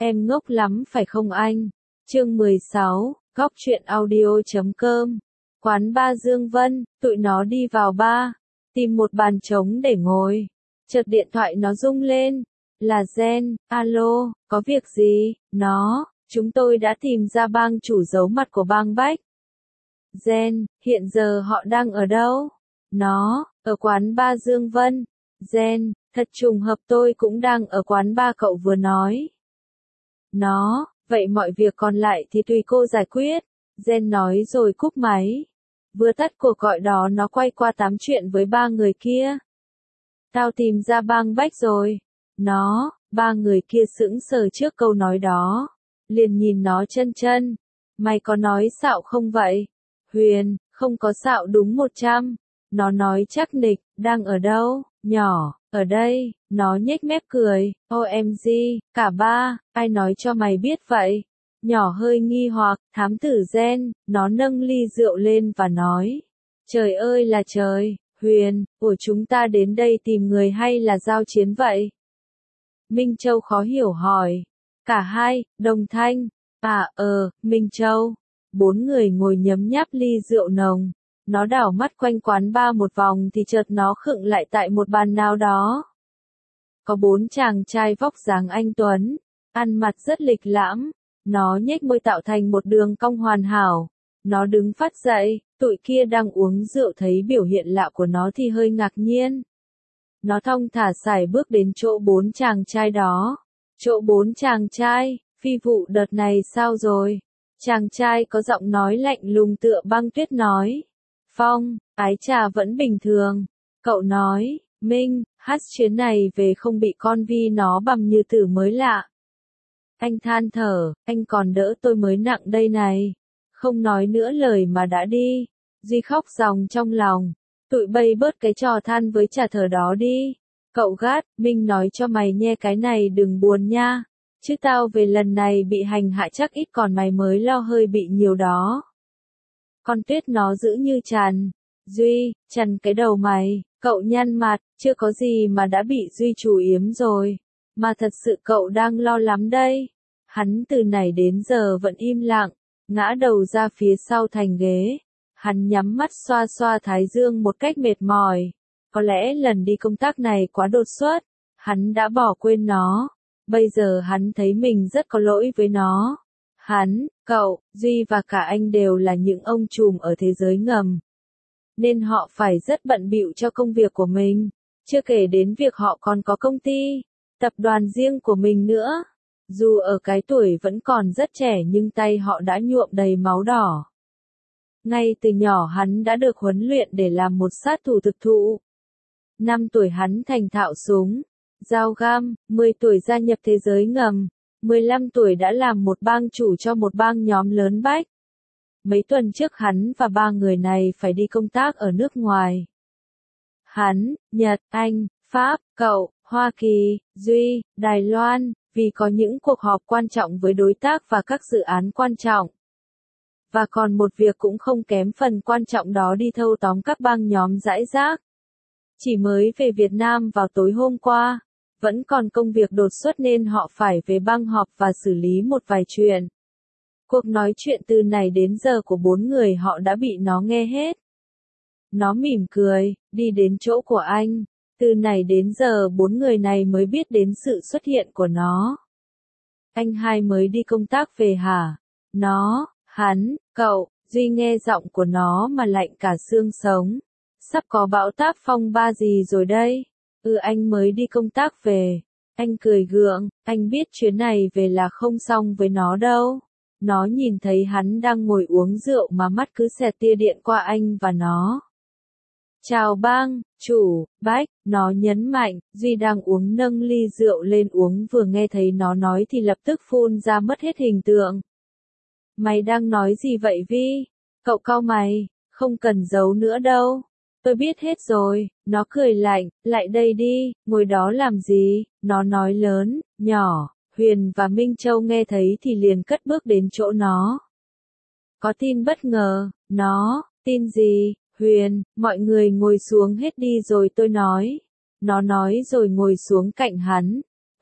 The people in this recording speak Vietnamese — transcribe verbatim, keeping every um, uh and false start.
Em ngốc lắm phải không anh? Chương mười sáu, góc truyện audio.com. Quán bar Dương Vân, tụi nó đi vào bar, tìm một bàn trống để ngồi. Chợt điện thoại nó rung lên. Là Gen, alo, có việc gì? Nó, chúng tôi đã tìm ra bang chủ giấu mặt của bang Bách. Gen, hiện giờ họ đang ở đâu? Nó, ở quán bar Dương Vân. Gen, thật trùng hợp tôi cũng đang ở quán bar cậu vừa nói. Nó, vậy mọi việc còn lại thì tùy cô giải quyết. Gen nói rồi cúp máy. Vừa tắt cuộc gọi đó nó quay qua tám chuyện với ba người kia. Tao tìm ra bang Bách rồi. Nó, ba người kia sững sờ trước câu nói đó. Liền nhìn nó chân chân. Mày có nói xạo không vậy? Huyền, không có xạo đúng một trăm. Nó nói chắc nịch, đang ở đâu? Nhỏ, ở đây. Nó nhếch mép cười. ô em giê, cả ba, ai nói cho mày biết vậy? Nhỏ hơi nghi hoặc, thám tử Gen, nó nâng ly rượu lên và nói. Trời ơi là trời, Huyền, của chúng ta đến đây tìm người hay là giao chiến vậy? Minh Châu khó hiểu hỏi. Cả hai, đồng thanh. À ờ, Minh Châu. Bốn người ngồi nhấm nháp ly rượu nồng. Nó đảo mắt quanh quán bar một vòng thì chợt nó khựng lại tại một bàn nào đó. Có bốn chàng trai vóc dáng anh tuấn, ăn mặc rất lịch lãm. Nó nhếch môi tạo thành một đường cong hoàn hảo. Nó đứng phát dậy, tụi kia đang uống rượu thấy biểu hiện lạ của nó thì hơi ngạc nhiên. Nó thong thả sải bước đến chỗ bốn chàng trai đó. Chỗ bốn chàng trai, phi vụ đợt này sao rồi? Chàng trai có giọng nói lạnh lùng tựa băng tuyết nói. Phong, ái trà vẫn bình thường. Cậu nói, Minh, hát chuyến này về không bị con vi nó bằm như tử mới lạ. Anh than thở, anh còn đỡ tôi mới nặng đây này. Không nói nữa lời mà đã đi. Duy khóc ròng trong lòng. Tụi bay bớt cái trò than với trà thở đó đi. Cậu gát, Minh nói cho mày nghe cái này đừng buồn nha. Chứ tao về lần này bị hành hạ chắc ít còn mày mới lo hơi bị nhiều đó. Con tuyết nó giữ như chằn. Duy, chằn cái đầu mày, cậu nhăn mặt, chưa có gì mà đã bị Duy chủ yếm rồi. Mà thật sự cậu đang lo lắm đây. Hắn từ nãy đến giờ vẫn im lặng, ngã đầu ra phía sau thành ghế. Hắn nhắm mắt xoa xoa thái dương một cách mệt mỏi. Có lẽ lần đi công tác này quá đột xuất, hắn đã bỏ quên nó. Bây giờ hắn thấy mình rất có lỗi với nó. Hắn, cậu, Duy và cả anh đều là những ông trùm ở thế giới ngầm. Nên họ phải rất bận bịu cho công việc của mình. Chưa kể đến việc họ còn có công ty, tập đoàn riêng của mình nữa. Dù ở cái tuổi vẫn còn rất trẻ nhưng tay họ đã nhuộm đầy máu đỏ. Ngay từ nhỏ hắn đã được huấn luyện để làm một sát thủ thực thụ. năm tuổi hắn thành thạo súng, dao găm, mười tuổi gia nhập thế giới ngầm, mười lăm tuổi đã làm một bang chủ cho một bang nhóm lớn Bách. Mấy tuần trước hắn và ba người này phải đi công tác ở nước ngoài. Hắn, Nhật, Anh, Pháp, cậu, Hoa Kỳ, Duy, Đài Loan, vì có những cuộc họp quan trọng với đối tác và các dự án quan trọng. Và còn một việc cũng không kém phần quan trọng đó đi thâu tóm các bang nhóm rải rác. Chỉ mới về Việt Nam vào tối hôm qua, vẫn còn công việc đột xuất nên họ phải về bang họp và xử lý một vài chuyện. Cuộc nói chuyện từ này đến giờ của bốn người họ đã bị nó nghe hết. Nó mỉm cười, đi đến chỗ của anh. Từ này đến giờ bốn người này mới biết đến sự xuất hiện của nó. Anh hai mới đi công tác về hả? Nó, hắn, cậu, Duy nghe giọng của nó mà lạnh cả xương sống. Sắp có bão táp phong ba gì rồi đây? Ừ anh mới đi công tác về. Anh cười gượng, anh biết chuyến này về là không xong với nó đâu. Nó nhìn thấy hắn đang ngồi uống rượu mà mắt cứ xẹt tia điện qua anh và nó. Chào bang, chủ, Bách, nó nhấn mạnh, Duy đang uống nâng ly rượu lên uống vừa nghe thấy nó nói thì lập tức phun ra mất hết hình tượng. Mày đang nói gì vậy Vi? Cậu cau mày, không cần giấu nữa đâu. Tôi biết hết rồi, nó cười lạnh, lại đây đi, ngồi đó làm gì, nó nói lớn, nhỏ, Huyền và Minh Châu nghe thấy thì liền cất bước đến chỗ nó. Có tin bất ngờ, nó, tin gì, Huyền, mọi người ngồi xuống hết đi rồi tôi nói. Nó nói rồi ngồi xuống cạnh hắn.